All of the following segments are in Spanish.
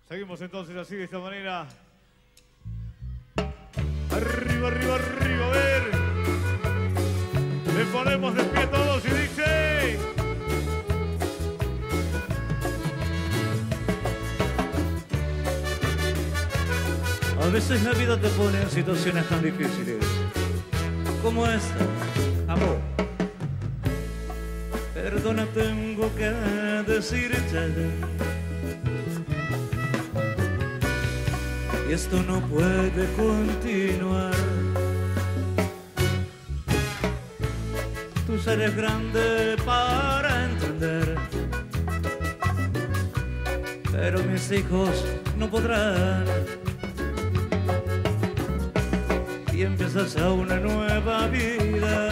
Seguimos entonces así, de esta manera. Arriba, arriba, arriba, a ver. Le ponemos de pie todos y dice... A veces la vida te pone en situaciones tan difíciles como esta, amor. Perdona, tengo que decirte, y esto no puede continuar. Tú eres grande para entender, pero mis hijos no podrán. Y empiezas a una nueva vida,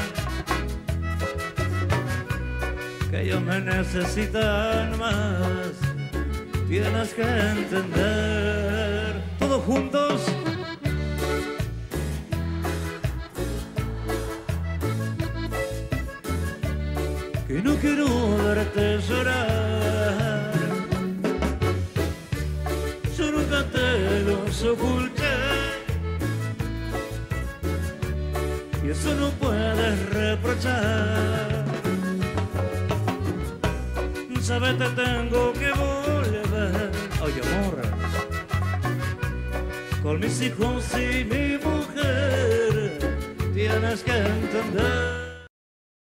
que ellos me necesitan más. Tienes que entender, todos juntos. Que no quiero verte llorar, yo nunca te los oculté, y eso no puedes reprochar. Sabes, te tengo que volver, oye amor, con mis hijos y mi mujer. Tienes que entender.